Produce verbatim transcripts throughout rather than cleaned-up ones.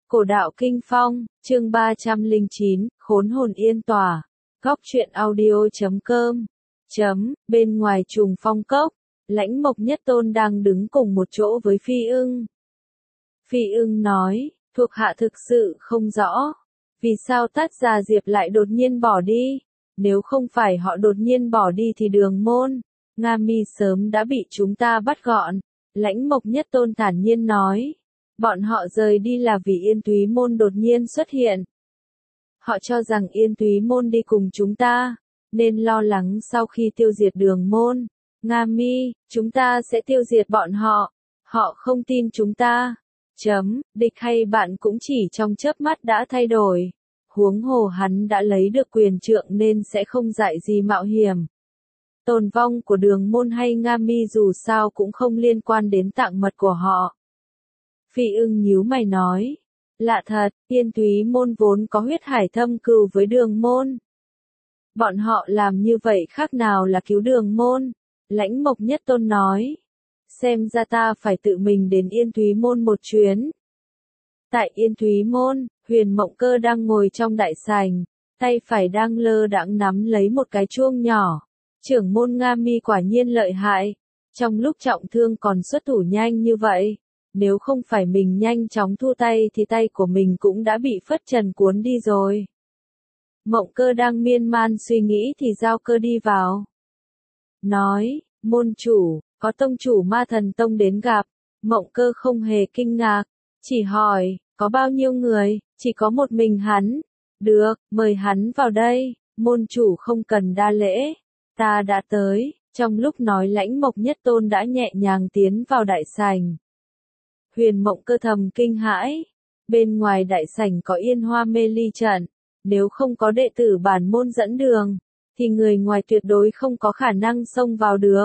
Cổ đạo Kinh Phong, chương ba trăm lẻ chín, khốn hồn yên tỏa. Góc truyện audio chấm com. Chấm, bên ngoài trùng phong cốc, Lãnh Mộc Nhất Tôn đang đứng cùng một chỗ với Phi Ưng. Phi Ưng nói, thuộc hạ thực sự không rõ, vì sao Tát Gia Diệp lại đột nhiên bỏ đi, nếu không phải họ đột nhiên bỏ đi thì Đường Môn, Nga Mi sớm đã bị chúng ta bắt gọn. Lãnh Mộc Nhất Tôn thản nhiên nói, bọn họ rời đi là vì Yên Túy Môn đột nhiên xuất hiện. Họ cho rằng Yên Túy Môn đi cùng chúng ta, nên lo lắng sau khi tiêu diệt Đường Môn, Nga Mi, chúng ta sẽ tiêu diệt bọn họ. Họ không tin chúng ta. Chấm, địch hay bạn cũng chỉ trong chớp mắt đã thay đổi. Huống hồ hắn đã lấy được quyền trượng nên sẽ không dại gì mạo hiểm. Tồn vong của Đường Môn hay Nga Mi dù sao cũng không liên quan đến tạng mật của họ. Phi Ưng nhíu mày nói, lạ thật, Yên Túy Môn vốn có huyết hải thâm cừu với Đường Môn. Bọn họ làm như vậy khác nào là cứu Đường Môn. Lãnh Mộc Nhất Tôn nói, xem ra ta phải tự mình đến Yên Túy Môn một chuyến. Tại Yên Túy Môn, Huyền Mộng Cơ đang ngồi trong đại sảnh, tay phải đang lơ đãng nắm lấy một cái chuông nhỏ. Trưởng môn Nga Mi quả nhiên lợi hại, trong lúc trọng thương còn xuất thủ nhanh như vậy. Nếu không phải mình nhanh chóng thu tay thì tay của mình cũng đã bị phất trần cuốn đi rồi. Mộng Cơ đang miên man suy nghĩ thì Giao Cơ đi vào. Nói, môn chủ, có tông chủ Ma Thần Tông đến gặp. Mộng Cơ không hề kinh ngạc, chỉ hỏi, có bao nhiêu người, chỉ có một mình hắn. Được, mời hắn vào đây, môn chủ không cần đa lễ, ta đã tới. Trong lúc nói Lãnh Mộc Nhất Tôn đã nhẹ nhàng tiến vào đại sảnh. Huyền Mộng Cơ thầm kinh hãi, bên ngoài đại sảnh có Yên Hoa Mê Ly trận, nếu không có đệ tử bản môn dẫn đường, thì người ngoài tuyệt đối không có khả năng xông vào được.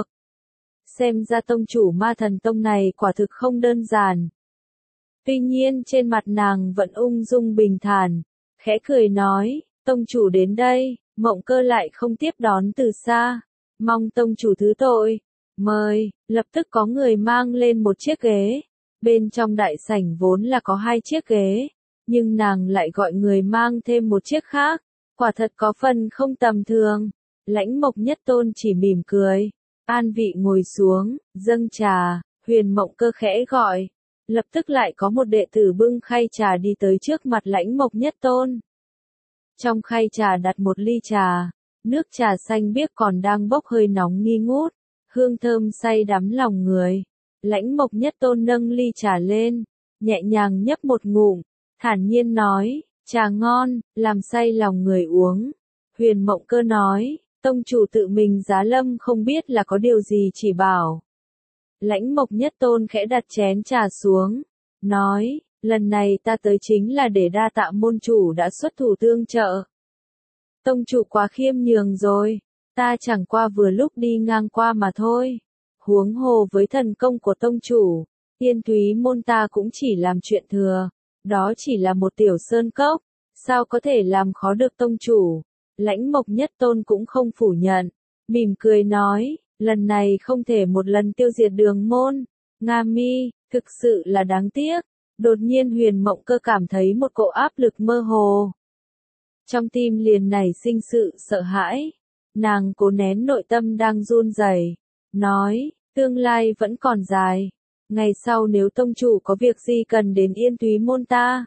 Xem ra tông chủ Ma Thần Tông này quả thực không đơn giản. Tuy nhiên trên mặt nàng vẫn ung dung bình thản, khẽ cười nói, tông chủ đến đây. Mộng Cơ lại không tiếp đón từ xa, mong tông chủ thứ tội, mời. Lập tức có người mang lên một chiếc ghế. Bên trong đại sảnh vốn là có hai chiếc ghế, nhưng nàng lại gọi người mang thêm một chiếc khác, quả thật có phần không tầm thường. Lãnh Mộc Nhất Tôn chỉ mỉm cười, an vị ngồi xuống, dâng trà. Huyền Mộng Cơ khẽ gọi, lập tức lại có một đệ tử bưng khay trà đi tới trước mặt Lãnh Mộc Nhất Tôn. Trong khay trà đặt một ly trà, nước trà xanh biếc còn đang bốc hơi nóng nghi ngút, hương thơm say đắm lòng người. Lãnh Mộc Nhất Tôn nâng ly trà lên, nhẹ nhàng nhấp một ngụm, thản nhiên nói, trà ngon, làm say lòng người uống. Huyền Mộng Cơ nói, tông chủ tự mình giá lâm không biết là có điều gì chỉ bảo. Lãnh Mộc Nhất Tôn khẽ đặt chén trà xuống, nói, lần này ta tới chính là để đa tạ môn chủ đã xuất thủ tương trợ. Tông chủ quá khiêm nhường rồi, ta chẳng qua vừa lúc đi ngang qua mà thôi. Huống hồ với thần công của tông chủ, Yên Túy Môn ta cũng chỉ làm chuyện thừa, đó chỉ là một tiểu sơn cốc, sao có thể làm khó được tông chủ. Lãnh Mộc Nhất Tôn cũng không phủ nhận, mỉm cười nói, lần này không thể một lần tiêu diệt Đường Môn, Nga Mi, thực sự là đáng tiếc. Đột nhiên Huyền Mộng Cơ cảm thấy một cỗ áp lực mơ hồ. Trong tim liền nảy sinh sự sợ hãi, nàng cố nén nội tâm đang run rẩy, nói, tương lai vẫn còn dài, ngày sau nếu tông chủ có việc gì cần đến Yên Túy Môn ta,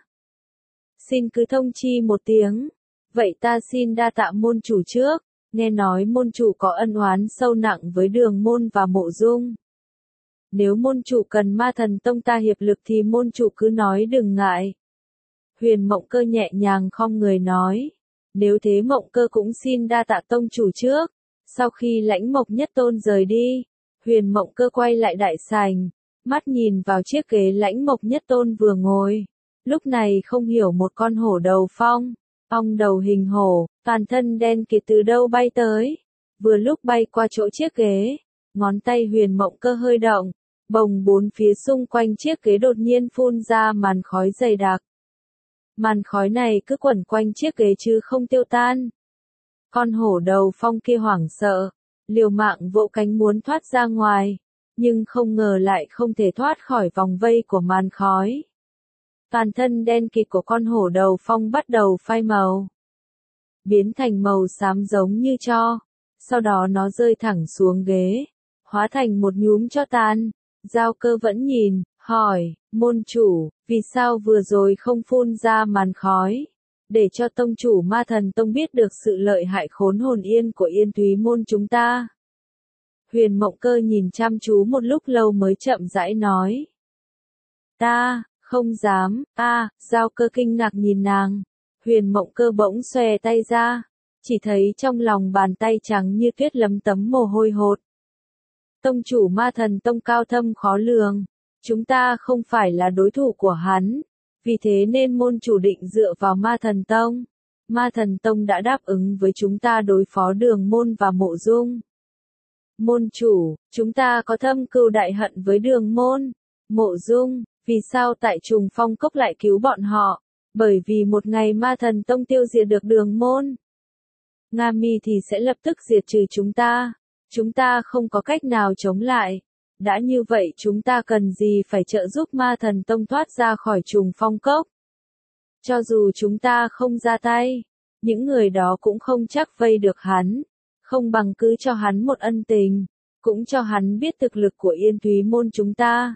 xin cứ thông chi một tiếng, vậy ta xin đa tạ môn chủ trước. Nghe nói môn chủ có ân oán sâu nặng với Đường Môn và Mộ Dung. Nếu môn chủ cần Ma Thần Tông ta hiệp lực thì môn chủ cứ nói đừng ngại. Huyền Mộng Cơ nhẹ nhàng khom người nói, nếu thế Mộng Cơ cũng xin đa tạ tông chủ trước. Sau khi Lãnh Mộc Nhất Tôn rời đi, Huyền Mộng Cơ quay lại đại sảnh, mắt nhìn vào chiếc ghế Lãnh Mộc Nhất Tôn vừa ngồi. Lúc này không hiểu một con hổ đầu phong, ong đầu hình hổ, toàn thân đen kịt từ đâu bay tới. Vừa lúc bay qua chỗ chiếc ghế, ngón tay Huyền Mộng Cơ hơi động, bồng bốn phía xung quanh chiếc ghế đột nhiên phun ra màn khói dày đặc. Màn khói này cứ quẩn quanh chiếc ghế chứ không tiêu tan. Con hổ đầu phong kia hoảng sợ, liều mạng vỗ cánh muốn thoát ra ngoài, nhưng không ngờ lại không thể thoát khỏi vòng vây của màn khói. Toàn thân đen kịt của con hổ đầu phong bắt đầu phai màu, biến thành màu xám giống như tro. Sau đó nó rơi thẳng xuống ghế, hóa thành một nhúm tro tan. Giao Cơ vẫn nhìn, hỏi, môn chủ, vì sao vừa rồi không phun ra màn khói, để cho tông chủ Ma Thần Tông biết được sự lợi hại khốn hồn yên của Yên Thúy môn chúng ta? Huyền Mộng Cơ nhìn chăm chú một lúc lâu mới chậm rãi nói. Ta, không dám, a à, Giao Cơ kinh ngạc nhìn nàng. Huyền Mộng Cơ bỗng xòe tay ra, chỉ thấy trong lòng bàn tay trắng như tuyết lấm tấm mồ hôi hột. Tông chủ Ma Thần Tông cao thâm khó lường, chúng ta không phải là đối thủ của hắn, vì thế nên môn chủ định dựa vào Ma Thần Tông. Ma Thần Tông đã đáp ứng với chúng ta đối phó Đường Môn và Mộ Dung. Môn chủ, chúng ta có thâm cừu đại hận với Đường Môn, Mộ Dung, vì sao tại Trùng Phong Cốc lại cứu bọn họ? Bởi vì một ngày Ma Thần Tông tiêu diệt được Đường Môn, Nga Mi thì sẽ lập tức diệt trừ chúng ta. Chúng ta không có cách nào chống lại. Đã như vậy chúng ta cần gì phải trợ giúp Ma Thần Tông thoát ra khỏi Trùng Phong Cốc? Cho dù chúng ta không ra tay, những người đó cũng không chắc vây được hắn. Không bằng cứ cho hắn một ân tình, cũng cho hắn biết thực lực của Yên Thúy môn chúng ta.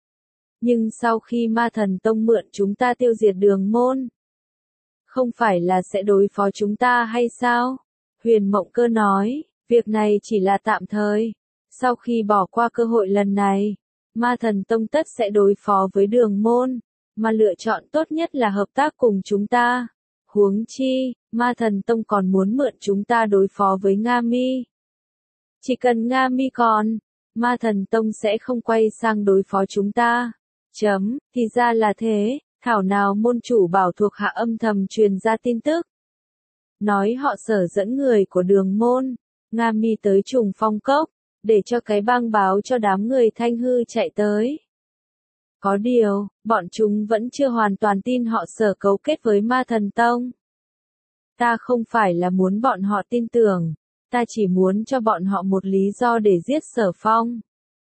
Nhưng sau khi Ma Thần Tông mượn chúng ta tiêu diệt Đường Môn, không phải là sẽ đối phó chúng ta hay sao? Huyền Mộng Cơ nói, việc này chỉ là tạm thời. Sau khi bỏ qua cơ hội lần này, Ma Thần Tông tất sẽ đối phó với Đường Môn, mà lựa chọn tốt nhất là hợp tác cùng chúng ta. Huống chi, Ma Thần Tông còn muốn mượn chúng ta đối phó với Nga Mi. Chỉ cần Nga Mi còn, Ma Thần Tông sẽ không quay sang đối phó chúng ta. Chấm, thì ra là thế, thảo nào môn chủ bảo thuộc hạ âm thầm truyền ra tin tức. Nói họ Sở dẫn người của Đường Môn, Nga Mi tới Trùng Phong Cốc, để cho cái bang báo cho đám người Thanh Hư chạy tới. Có điều, bọn chúng vẫn chưa hoàn toàn tin họ Sở cấu kết với Ma Thần Tông. Ta không phải là muốn bọn họ tin tưởng, ta chỉ muốn cho bọn họ một lý do để giết Sở Phong.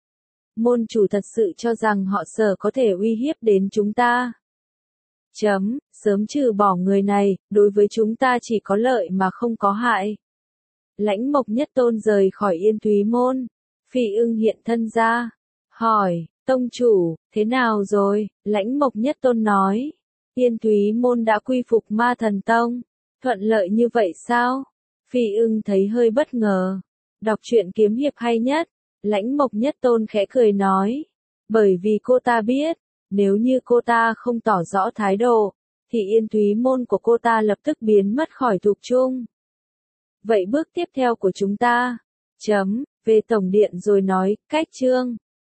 Môn chủ thật sự cho rằng họ Sở có thể uy hiếp đến chúng ta. Chấm, sớm trừ bỏ người này, đối với chúng ta chỉ có lợi mà không có hại. Lãnh Mộc Nhất Tôn rời khỏi Yên Thúy môn, Phi Ưng hiện thân ra, hỏi, tông chủ, thế nào rồi? Lãnh Mộc Nhất Tôn nói, Yên Thúy môn đã quy phục Ma Thần Tông, thuận lợi như vậy sao? Phi Ưng thấy hơi bất ngờ, đọc truyện kiếm hiệp hay nhất, Lãnh Mộc Nhất Tôn khẽ cười nói, bởi vì cô ta biết, nếu như cô ta không tỏ rõ thái độ, thì Yên Thúy môn của cô ta lập tức biến mất khỏi thuộc chung. Vậy bước tiếp theo của chúng ta, chấm, về tổng điện rồi nói, cách chương.